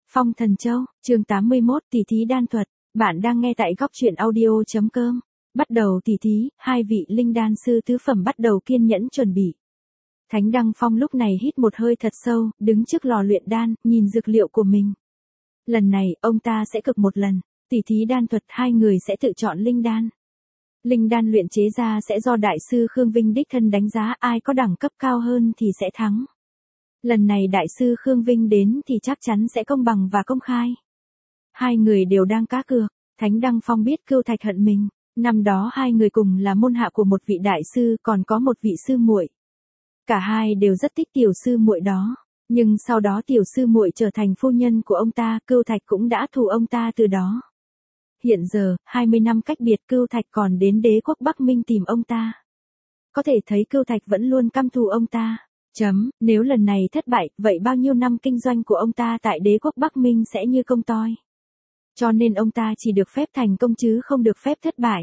Phong Thần Châu, chương 81, tỷ thí đan thuật. Bạn đang nghe tại góc truyện audio.com. Bắt đầu tỷ thí, hai vị linh đan sư tứ phẩm bắt đầu kiên nhẫn chuẩn bị. Thánh Đăng Phong lúc này hít một hơi thật sâu, đứng trước lò luyện đan, nhìn dược liệu của mình. Lần này, ông ta sẽ cực một lần. Tỷ thí đan thuật, hai người sẽ tự chọn linh đan. Linh đan luyện chế ra sẽ do đại sư Khương Vinh đích thân đánh giá, ai có đẳng cấp cao hơn thì sẽ thắng. Lần này đại sư Khương Vinh đến thì chắc chắn sẽ công bằng và công khai. Hai người đều đang cá cược. Thánh Đăng Phong biết Cưu Thạch hận mình. Năm đó hai người cùng là môn hạ của một vị đại sư, còn có một vị sư muội. Cả hai đều rất thích tiểu sư muội đó. Nhưng sau đó tiểu sư muội trở thành phu nhân của ông ta, Cưu Thạch cũng đã thù ông ta từ đó. Hiện giờ, 20 năm cách biệt, Cưu Thạch còn đến đế quốc Bắc Minh tìm ông ta. Có thể thấy Cưu Thạch vẫn luôn căm thù ông ta. Nếu lần này thất bại, vậy bao nhiêu năm kinh doanh của ông ta tại đế quốc Bắc Minh sẽ như công toi. Cho nên ông ta chỉ được phép thành công chứ không được phép thất bại.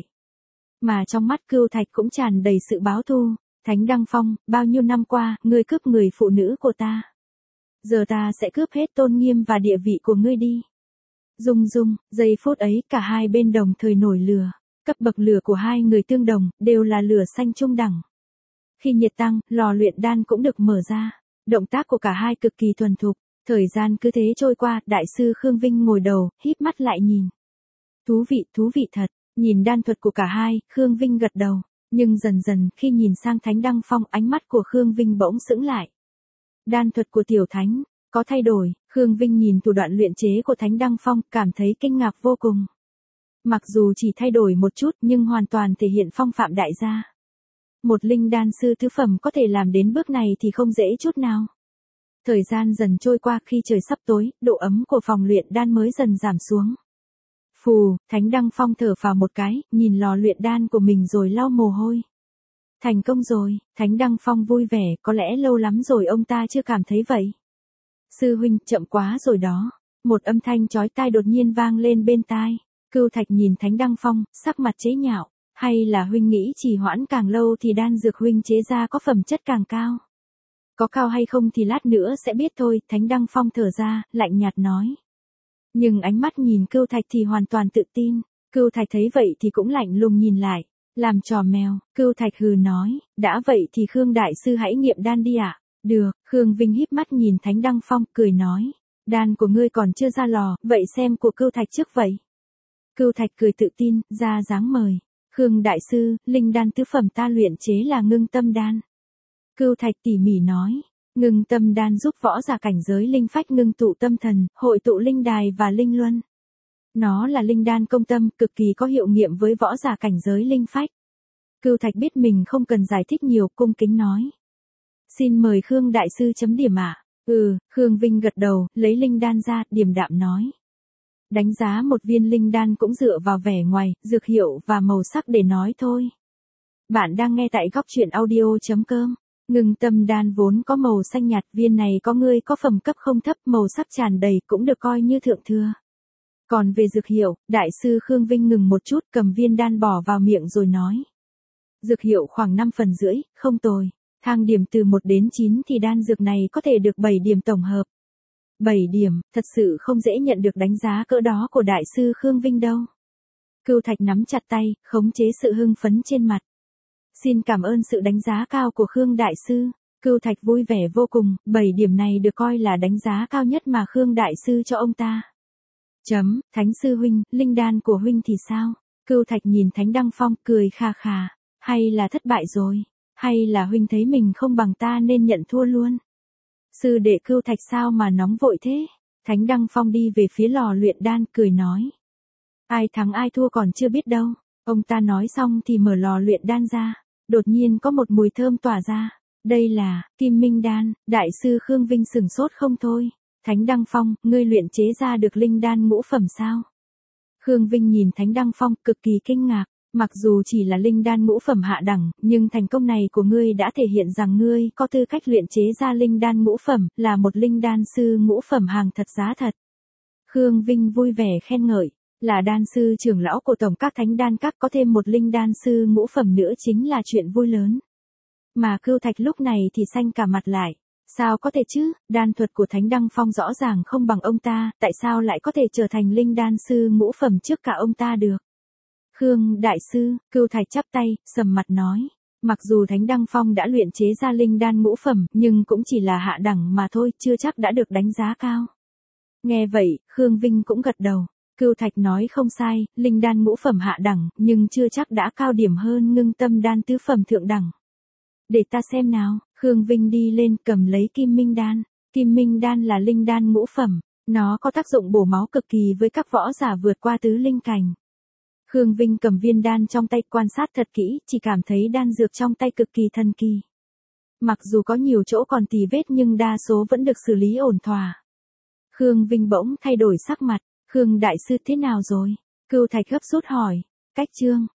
Mà trong mắt Cưu Thạch cũng tràn đầy sự báo thù. Thánh Đăng Phong, bao nhiêu năm qua, ngươi cướp người phụ nữ của ta. Giờ ta sẽ cướp hết tôn nghiêm và địa vị của ngươi đi. Rung, giây phút ấy cả hai bên đồng thời nổi lửa. Cấp bậc lửa của hai người tương đồng, đều là lửa xanh trung đẳng. Khi nhiệt tăng, lò luyện đan cũng được mở ra. Động tác của cả hai cực kỳ thuần thục. Thời gian cứ thế trôi qua, đại sư Khương Vinh ngồi đầu, híp mắt lại nhìn. Thú vị thật. Nhìn đan thuật của cả hai, Khương Vinh gật đầu. Nhưng dần dần, khi nhìn sang Thánh Đăng Phong, ánh mắt của Khương Vinh bỗng sững lại. Đan thuật của tiểu thánh, có thay đổi. Khương Vinh nhìn thủ đoạn luyện chế của Thánh Đăng Phong, cảm thấy kinh ngạc vô cùng. Mặc dù chỉ thay đổi một chút, nhưng hoàn toàn thể hiện phong phạm đại gia. Một linh đan sư tứ phẩm có thể làm đến bước này thì không dễ chút nào. Thời gian dần trôi qua, khi trời sắp tối, độ ấm của phòng luyện đan mới dần giảm xuống. Phù, Thánh Đăng Phong thở phào một cái, nhìn lò luyện đan của mình rồi lau mồ hôi. Thành công rồi, Thánh Đăng Phong vui vẻ, có lẽ lâu lắm rồi ông ta chưa cảm thấy vậy. Sư huynh, chậm quá rồi đó. Một âm thanh chói tai đột nhiên vang lên bên tai. Cưu Thạch nhìn Thánh Đăng Phong, sắc mặt chế nhạo. Hay là huynh nghĩ trì hoãn càng lâu thì đan dược huynh chế ra có phẩm chất càng cao? Có cao hay không thì lát nữa sẽ biết thôi, Thánh Đăng Phong thở ra, lạnh nhạt nói. Nhưng ánh mắt nhìn Cưu Thạch thì hoàn toàn tự tin. Cưu Thạch thấy vậy thì cũng lạnh lùng nhìn lại. Làm trò mèo, Cưu Thạch hừ nói, đã vậy thì Khương Đại Sư hãy nghiệm đan đi ạ. Được, Khương Vinh híp mắt nhìn Thánh Đăng Phong, cười nói. Đan của ngươi còn chưa ra lò, vậy xem của Cưu Thạch trước vậy. Cưu Thạch cười tự tin, ra dáng mời. Khương Đại Sư, linh đan tứ phẩm ta luyện chế là ngưng tâm đan. Cưu Thạch tỉ mỉ nói. Ngưng tâm đan giúp võ giả cảnh giới linh phách ngưng tụ tâm thần, hội tụ linh đài và linh luân. Nó là linh đan công tâm, cực kỳ có hiệu nghiệm với võ giả cảnh giới linh phách. Cưu Thạch biết mình không cần giải thích nhiều, cung kính nói. Xin mời Khương Đại Sư chấm điểm ạ. Khương Vinh gật đầu, lấy linh đan ra, điềm đạm nói. Đánh giá một viên linh đan cũng dựa vào vẻ ngoài, dược hiệu và màu sắc để nói thôi. Bạn đang nghe tại góc truyện audio.com. Ngưng tâm đan vốn có màu xanh nhạt, viên này có ngươi có phẩm cấp không thấp, màu sắc tràn đầy cũng được coi như thượng thừa. Còn về dược hiệu, đại sư Khương Vinh ngừng một chút, cầm viên đan bỏ vào miệng rồi nói. Dược hiệu khoảng 5 phần rưỡi, không tồi. Thang điểm từ 1 đến 9 thì đan dược này có thể được 7 điểm tổng hợp. 7 điểm, thật sự không dễ nhận được đánh giá cỡ đó của đại sư Khương Vinh đâu. Cưu Thạch nắm chặt tay, khống chế sự hưng phấn trên mặt. Xin cảm ơn sự đánh giá cao của Khương Đại Sư. Cưu Thạch vui vẻ vô cùng, 7 điểm này được coi là đánh giá cao nhất mà Khương Đại Sư cho ông ta. Thánh Sư huynh, linh đan của huynh thì sao? Cưu Thạch nhìn Thánh Đăng Phong, cười kha khà. Hay là thất bại rồi? Hay là huynh thấy mình không bằng ta nên nhận thua luôn? Sư đệ Cưu Thạch sao mà nóng vội thế? Thánh Đăng Phong đi về phía lò luyện đan, cười nói. Ai thắng ai thua còn chưa biết đâu. Ông ta nói xong thì mở lò luyện đan ra. Đột nhiên có một mùi thơm tỏa ra. Đây là Kim Minh đan. Đại sư Khương Vinh sửng sốt không thôi. Thánh Đăng Phong, ngươi luyện chế ra được linh đan ngũ phẩm sao? Khương Vinh nhìn Thánh Đăng Phong cực kỳ kinh ngạc. Mặc dù chỉ là linh đan ngũ phẩm hạ đẳng, nhưng thành công này của ngươi đã thể hiện rằng ngươi có tư cách luyện chế ra linh đan ngũ phẩm, là một linh đan sư ngũ phẩm hàng thật giá thật. Khương Vinh vui vẻ khen ngợi. Là đan sư trưởng lão của tổng các thánh đan các, có thêm một linh đan sư ngũ phẩm nữa chính là chuyện vui lớn. Mà Cưu Thạch lúc này thì xanh cả mặt lại. Sao có thể chứ, đan thuật của Thánh Đăng Phong rõ ràng không bằng ông ta, tại sao lại có thể trở thành linh đan sư ngũ phẩm trước cả ông ta được? Khương đại sư, Cưu Thạch chắp tay, sầm mặt nói. Mặc dù Thánh Đăng Phong đã luyện chế ra linh đan ngũ phẩm, nhưng cũng chỉ là hạ đẳng mà thôi, chưa chắc đã được đánh giá cao. Nghe vậy, Khương Vinh cũng gật đầu. Cưu Thạch nói không sai, linh đan ngũ phẩm hạ đẳng, nhưng chưa chắc đã cao điểm hơn ngưng tâm đan tứ phẩm thượng đẳng. Để ta xem nào, Khương Vinh đi lên cầm lấy kim minh đan. Kim minh đan là linh đan ngũ phẩm, nó có tác dụng bổ máu cực kỳ với các võ giả vượt qua tứ linh cảnh. Khương Vinh cầm viên đan trong tay quan sát thật kỹ, chỉ cảm thấy đan dược trong tay cực kỳ thần kỳ. Mặc dù có nhiều chỗ còn tì vết nhưng đa số vẫn được xử lý ổn thỏa. Khương Vinh bỗng thay đổi sắc mặt, Khương đại sư thế nào rồi? Cưu Thạch gấp rút hỏi, cách chương.